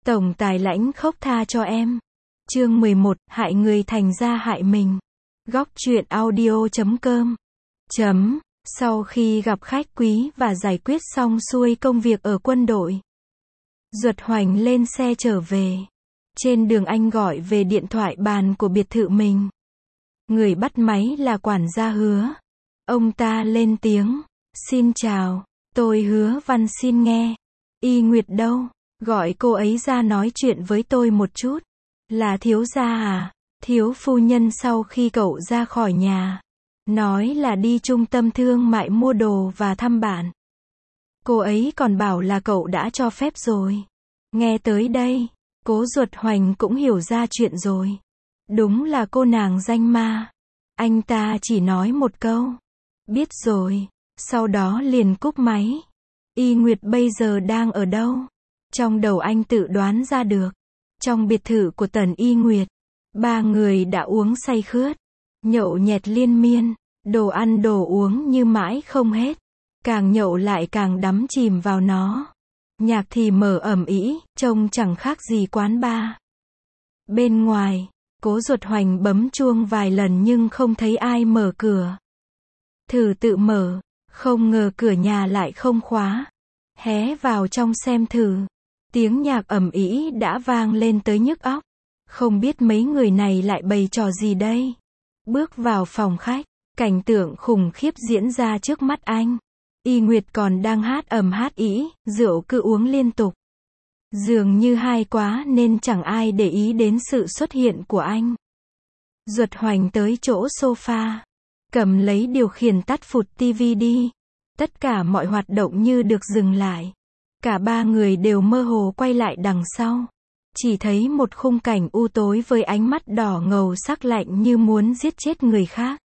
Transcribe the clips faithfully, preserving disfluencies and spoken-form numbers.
Tổng tài lãnh khốc tha cho em. Chương mười một, hại người thành ra hại mình. Góc truyện audio chấm com. Chấm. Sau khi gặp khách quý và giải quyết xong xuôi công việc ở quân đội, Duật Hoành lên xe trở về. Trên đường anh gọi về điện thoại bàn của biệt thự mình. Người bắt máy là quản gia Hứa. Ông ta lên tiếng. Xin chào, tôi Hứa Văn xin nghe. Y Nguyệt đâu? Gọi cô ấy ra nói chuyện với tôi một chút. Là thiếu gia à? Thiếu phu nhân sau khi cậu ra khỏi nhà, nói là đi trung tâm thương mại mua đồ và thăm bạn. Cô ấy còn bảo là cậu đã cho phép rồi. Nghe tới đây, Cố Duật Hoành cũng hiểu ra chuyện rồi. Đúng là cô nàng danh ma. Anh ta chỉ nói một câu. Biết rồi. Sau đó liền cúp máy. Y Nguyệt bây giờ đang ở đâu? Trong đầu anh tự đoán ra được. Trong biệt thự của Tần Y Nguyệt, ba người đã uống say khướt, nhậu nhẹt liên miên, đồ ăn đồ uống như mãi không hết. Càng nhậu lại càng đắm chìm vào nó. Nhạc thì mở ầm ĩ, trông chẳng khác gì quán bar. Bên ngoài, Cố Duật Hoành bấm chuông vài lần nhưng không thấy ai mở cửa. Thử tự mở, không ngờ cửa nhà lại không khóa. Hé vào trong xem thử. Tiếng nhạc ầm ĩ đã vang lên tới nhức óc. Không biết mấy người này lại bày trò gì đây. Bước vào phòng khách, cảnh tượng khủng khiếp diễn ra trước mắt anh. Y Nguyệt còn đang hát ầm hát ĩ, rượu cứ uống liên tục. Dường như hay quá nên chẳng ai để ý đến sự xuất hiện của anh. Duật Hoành tới chỗ sofa, cầm lấy điều khiển tắt phụt tivi đi. Tất cả mọi hoạt động như được dừng lại. Cả ba người đều mơ hồ quay lại đằng sau. Chỉ thấy một khung cảnh u tối với ánh mắt đỏ ngầu sắc lạnh như muốn giết chết người khác.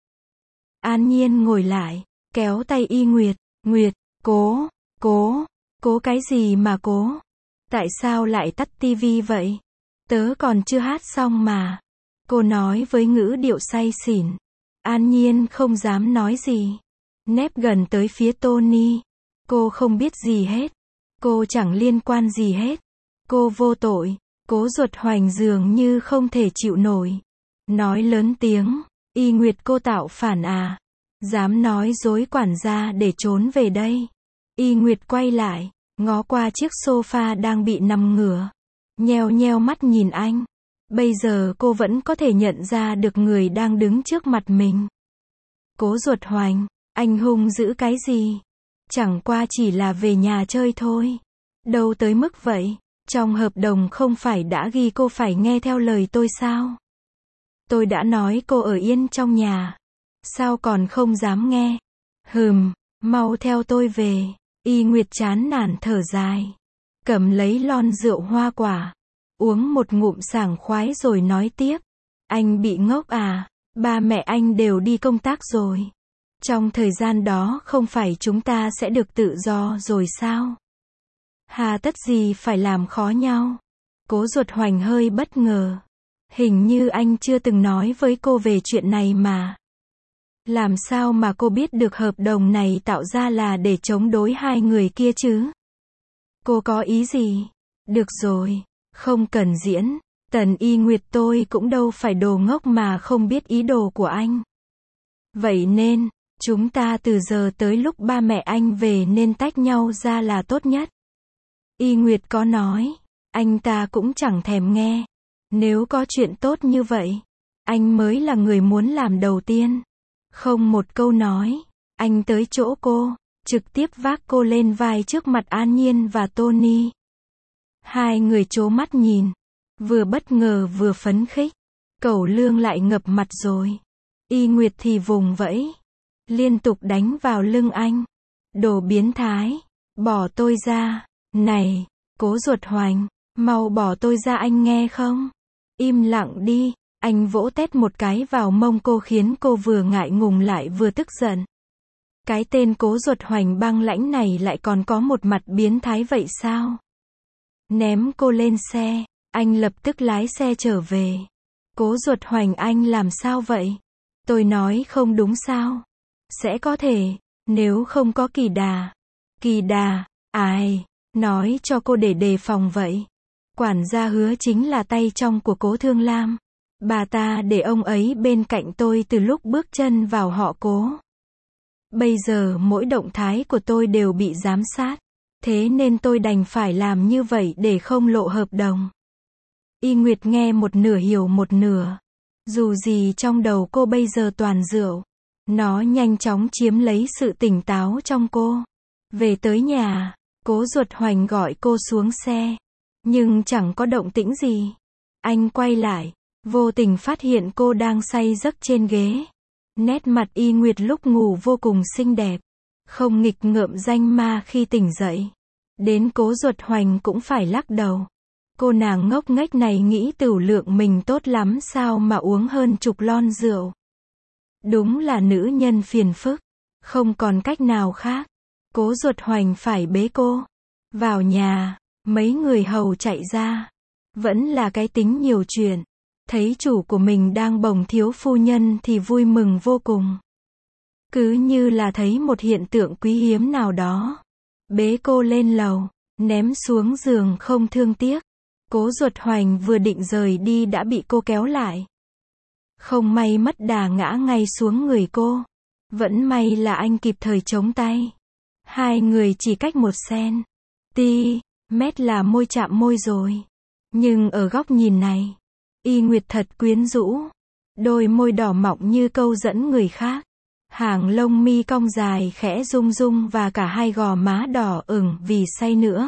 An Nhiên ngồi lại, kéo tay Y Nguyệt. Nguyệt, cố, cố, cố cái gì mà cố? Tại sao lại tắt tivi vậy? Tớ còn chưa hát xong mà. Cô nói với ngữ điệu say xỉn. An Nhiên không dám nói gì. Nép gần tới phía Tony. Cô không biết gì hết. Cô chẳng liên quan gì hết. Cô vô tội. Cố Duật Hoành dường như không thể chịu nổi. Nói lớn tiếng. Y Nguyệt cô tạo phản à? Dám nói dối quản gia để trốn về đây. Y Nguyệt quay lại, ngó qua chiếc sofa đang bị nằm ngửa. Nheo nheo mắt nhìn anh. Bây giờ cô vẫn có thể nhận ra được người đang đứng trước mặt mình. Cố Duật Hoành, anh hung dữ cái gì? Chẳng qua chỉ là về nhà chơi thôi. Đâu tới mức vậy? Trong hợp đồng không phải đã ghi cô phải nghe theo lời tôi sao? Tôi đã nói cô ở yên trong nhà. Sao còn không dám nghe? Hừm, mau theo tôi về. Y Nguyệt chán nản thở dài. Cầm lấy lon rượu hoa quả. Uống một ngụm sảng khoái rồi nói tiếp. Anh bị ngốc à? Ba mẹ anh đều đi công tác rồi. Trong thời gian đó không phải chúng ta sẽ được tự do rồi sao? Hà tất gì phải làm khó nhau? Cố Duật Hoành hơi bất ngờ. Hình như anh chưa từng nói với cô về chuyện này mà. Làm sao mà cô biết được hợp đồng này tạo ra là để chống đối hai người kia chứ? Cô có ý gì? Được rồi, không cần diễn. Tần Y Nguyệt tôi cũng đâu phải đồ ngốc mà không biết ý đồ của anh. Vậy nên, chúng ta từ giờ tới lúc ba mẹ anh về nên tách nhau ra là tốt nhất. Y Nguyệt có nói, anh ta cũng chẳng thèm nghe. Nếu có chuyện tốt như vậy, anh mới là người muốn làm đầu tiên. Không một câu nói, anh tới chỗ cô, trực tiếp vác cô lên vai trước mặt An Nhiên và Tony. Hai người trố mắt nhìn, vừa bất ngờ vừa phấn khích. Cẩu Lương lại ngập mặt rồi. Y Nguyệt thì vùng vẫy, liên tục đánh vào lưng anh. Đồ biến thái, bỏ tôi ra. Này, Cố Duật Hoành, mau bỏ tôi ra anh nghe không? Im lặng đi. Anh vỗ tét một cái vào mông cô khiến cô vừa ngại ngùng lại vừa tức giận. Cái tên Cố Duật Hoành băng lãnh này lại còn có một mặt biến thái vậy sao? Ném cô lên xe, anh lập tức lái xe trở về. Cố Duật Hoành anh làm sao vậy? Tôi nói không đúng sao? Sẽ có thể, nếu không có Kỳ Đà. Kỳ Đà, ai? Nói cho cô để đề phòng vậy. Quản gia Hứa chính là tay trong của Cố Thương Lam. Bà ta để ông ấy bên cạnh tôi từ lúc bước chân vào họ Cố. Bây giờ mỗi động thái của tôi đều bị giám sát. Thế nên tôi đành phải làm như vậy để không lộ hợp đồng. Y Nguyệt nghe một nửa hiểu một nửa. Dù gì trong đầu cô bây giờ toàn rượu. Nó nhanh chóng chiếm lấy sự tỉnh táo trong cô. Về tới nhà, Cố Duật Hoành gọi cô xuống xe. Nhưng chẳng có động tĩnh gì. Anh quay lại, vô tình phát hiện cô đang say giấc trên ghế. Nét mặt Y Nguyệt lúc ngủ vô cùng xinh đẹp. Không nghịch ngợm danh ma khi tỉnh dậy. Đến Cố Duật Hoành cũng phải lắc đầu. Cô nàng ngốc nghếch này nghĩ tửu lượng mình tốt lắm sao mà uống hơn chục lon rượu. Đúng là nữ nhân phiền phức. Không còn cách nào khác. Cố Duật Hoành phải bế cô vào nhà. Mấy người hầu chạy ra. Vẫn là cái tính nhiều chuyện. Thấy chủ của mình đang bồng thiếu phu nhân thì vui mừng vô cùng. Cứ như là thấy một hiện tượng quý hiếm nào đó. Bế cô lên lầu, ném xuống giường không thương tiếc. Cố Duật Hoành vừa định rời đi đã bị cô kéo lại. Không may mất đà ngã ngay xuống người cô. Vẫn may là anh kịp thời chống tay. Hai người chỉ cách một cen ti mét là môi chạm môi rồi. Nhưng ở góc nhìn này, Y Nguyệt thật quyến rũ. Đôi môi đỏ mọng như câu dẫn người khác. Hàng lông mi cong dài khẽ rung rung và cả hai gò má đỏ ửng vì say nữa.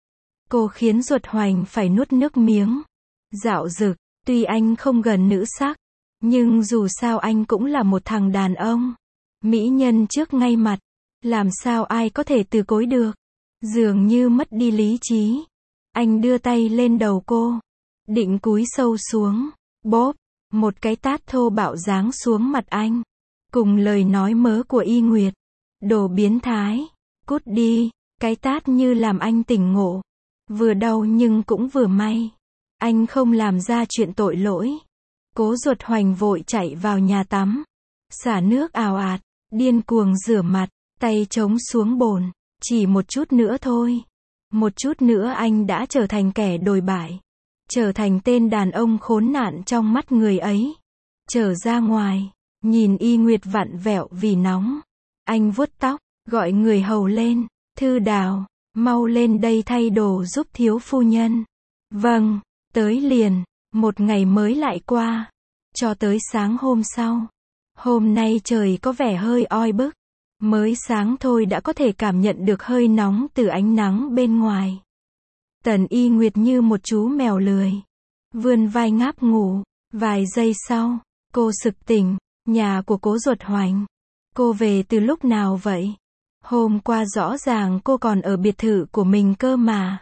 Cô khiến Duật Hoành phải nuốt nước miếng. Dạo dực, tuy anh không gần nữ sắc, nhưng dù sao anh cũng là một thằng đàn ông. Mỹ nhân trước ngay mặt, làm sao ai có thể từ chối được. Dường như mất đi lý trí. Anh đưa tay lên đầu cô, định cúi sâu xuống, bóp, một cái tát thô bạo giáng xuống mặt anh. Cùng lời nói mớ của Y Nguyệt. Đồ biến thái, cút đi, cái tát như làm anh tỉnh ngộ. Vừa đau nhưng cũng vừa may. Anh không làm ra chuyện tội lỗi. Cố Duật Hoành vội chạy vào nhà tắm. Xả nước ào ạt, điên cuồng rửa mặt, tay chống xuống bồn. Chỉ một chút nữa thôi. Một chút nữa anh đã trở thành kẻ đồi bại. Trở thành tên đàn ông khốn nạn trong mắt người ấy. Trở ra ngoài, nhìn Y Nguyệt vặn vẹo vì nóng. Anh vuốt tóc, gọi người hầu lên. Thư Đào, mau lên đây thay đồ giúp thiếu phu nhân. Vâng, tới liền. Một ngày mới lại qua. Cho tới sáng hôm sau. Hôm nay trời có vẻ hơi oi bức. Mới sáng thôi đã có thể cảm nhận được hơi nóng từ ánh nắng bên ngoài. Tần Y Nguyệt như một chú mèo lười. Vươn vai ngáp ngủ. Vài giây sau, cô sực tỉnh. Nhà của Cố Duật Hoành. Cô về từ lúc nào vậy? Hôm qua rõ ràng cô còn ở biệt thự của mình cơ mà.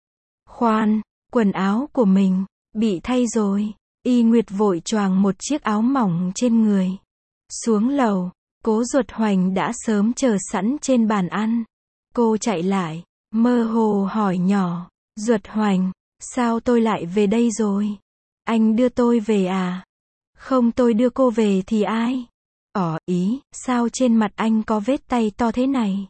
Khoan, quần áo của mình bị thay rồi. Y Nguyệt vội choàng một chiếc áo mỏng trên người. Xuống lầu, Cố Duật Hoành đã sớm chờ sẵn trên bàn ăn. Cô chạy lại, mơ hồ hỏi nhỏ, Duật Hoành, sao tôi lại về đây rồi? Anh đưa tôi về à? Không, tôi đưa cô về thì ai? Ỏ ý, sao trên mặt anh có vết tay to thế này?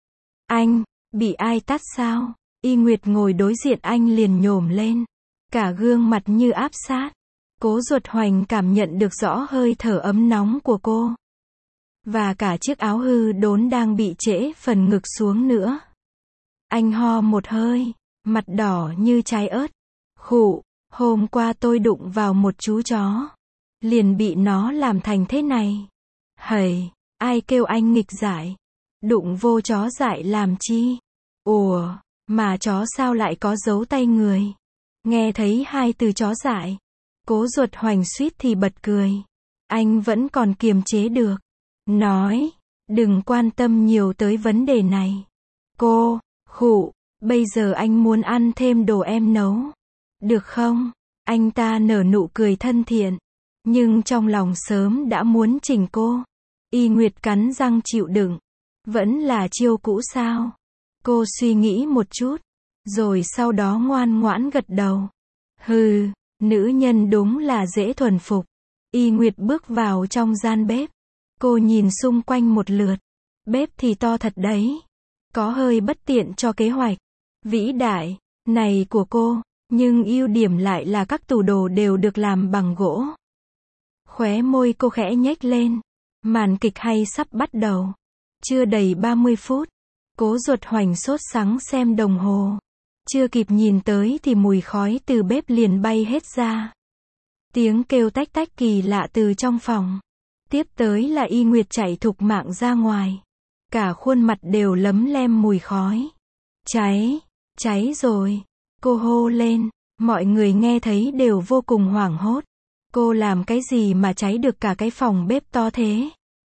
Anh, bị ai tát sao? Y Nguyệt ngồi đối diện anh liền nhổm lên. Cả gương mặt như áp sát. Cố Duật Hoành cảm nhận được rõ hơi thở ấm nóng của cô. Và cả chiếc áo hư đốn đang bị trễ phần ngực xuống nữa. Anh ho một hơi, mặt đỏ như trái ớt. Khụ, hôm qua tôi đụng vào một chú chó. Liền bị nó làm thành thế này. Hầy, ai kêu anh nghịch dại? Đụng vô chó dại làm chi? Ủa, mà chó sao lại có dấu tay người? Nghe thấy hai từ chó dại. Cố Duật Hoành suýt thì bật cười. Anh vẫn còn kiềm chế được. Nói, đừng quan tâm nhiều tới vấn đề này. Cô, khụ, bây giờ anh muốn ăn thêm đồ em nấu. Được không? Anh ta nở nụ cười thân thiện. Nhưng trong lòng sớm đã muốn chỉnh cô. Y Nguyệt cắn răng chịu đựng. Vẫn là chiêu cũ sao? Cô suy nghĩ một chút. Rồi sau đó ngoan ngoãn gật đầu. Hừ, nữ nhân đúng là dễ thuần phục. Y Nguyệt bước vào trong gian bếp. Cô nhìn xung quanh một lượt. Bếp thì to thật đấy. Có hơi bất tiện cho kế hoạch vĩ đại này của cô. Nhưng ưu điểm lại là các tủ đồ đều được làm bằng gỗ. Khóe môi cô khẽ nhếch lên. Màn kịch hay sắp bắt đầu. Chưa đầy ba mươi phút. Cố Duật Hoành sốt sắng xem đồng hồ. Chưa kịp nhìn tới thì mùi khói từ bếp liền bay hết ra. Tiếng kêu tách tách kỳ lạ từ trong phòng. Tiếp tới là Y Nguyệt chạy thục mạng ra ngoài. Cả khuôn mặt đều lấm lem mùi khói. Cháy, cháy rồi. Cô hô lên. Mọi người nghe thấy đều vô cùng hoảng hốt. Cô làm cái gì mà cháy được cả cái phòng bếp to thế?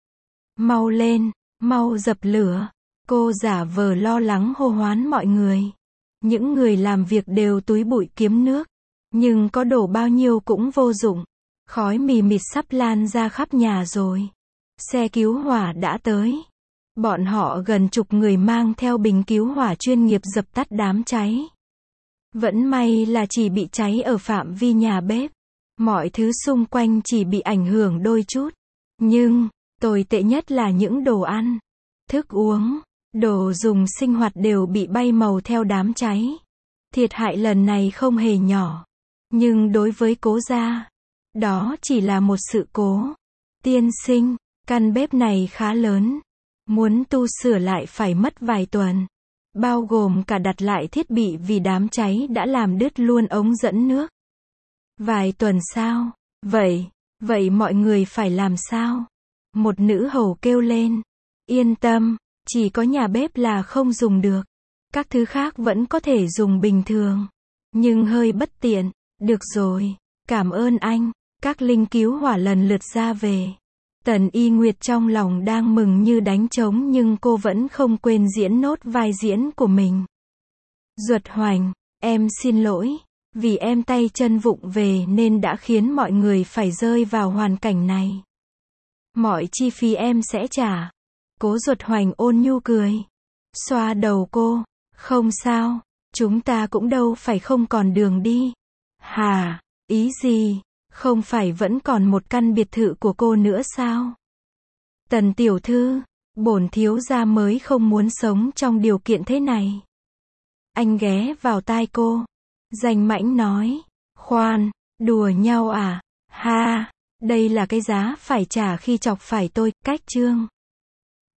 Mau lên, mau dập lửa. Cô giả vờ lo lắng hô hoán mọi người. Những người làm việc đều túi bụi kiếm nước. Nhưng có đổ bao nhiêu cũng vô dụng. Khói mì mịt sắp lan ra khắp nhà rồi. Xe cứu hỏa đã tới. Bọn họ gần chục người mang theo bình cứu hỏa chuyên nghiệp dập tắt đám cháy. Vẫn may là chỉ bị cháy ở phạm vi nhà bếp. Mọi thứ xung quanh chỉ bị ảnh hưởng đôi chút. Nhưng, tồi tệ nhất là những đồ ăn, thức uống, đồ dùng sinh hoạt đều bị bay màu theo đám cháy. Thiệt hại lần này không hề nhỏ. Nhưng đối với Cố gia, đó chỉ là một sự cố. Tiên sinh, căn bếp này khá lớn. Muốn tu sửa lại phải mất vài tuần. Bao gồm cả đặt lại thiết bị vì đám cháy đã làm đứt luôn ống dẫn nước. Vài tuần sao? Vậy, vậy mọi người phải làm sao? Một nữ hầu kêu lên. Yên tâm, chỉ có nhà bếp là không dùng được. Các thứ khác vẫn có thể dùng bình thường. Nhưng hơi bất tiện. Được rồi, cảm ơn anh. Các linh cứu hỏa lần lượt ra về. Tần Y Nguyệt trong lòng đang mừng như đánh trống nhưng cô vẫn không quên diễn nốt vai diễn của mình. Duật Hoành, em xin lỗi. Vì em tay chân vụng về nên đã khiến mọi người phải rơi vào hoàn cảnh này. Mọi chi phí em sẽ trả. Cố Duật Hoành ôn nhu cười. Xoa đầu cô. Không sao, chúng ta cũng đâu phải không còn đường đi. Hà, ý gì? Không phải vẫn còn một căn biệt thự của cô nữa sao? Tần tiểu thư, bổn thiếu gia mới không muốn sống trong điều kiện thế này. Anh ghé vào tai cô. Danh mãnh nói. Khoan, đùa nhau à? Ha, đây là cái giá phải trả khi chọc phải tôi. Cách chương.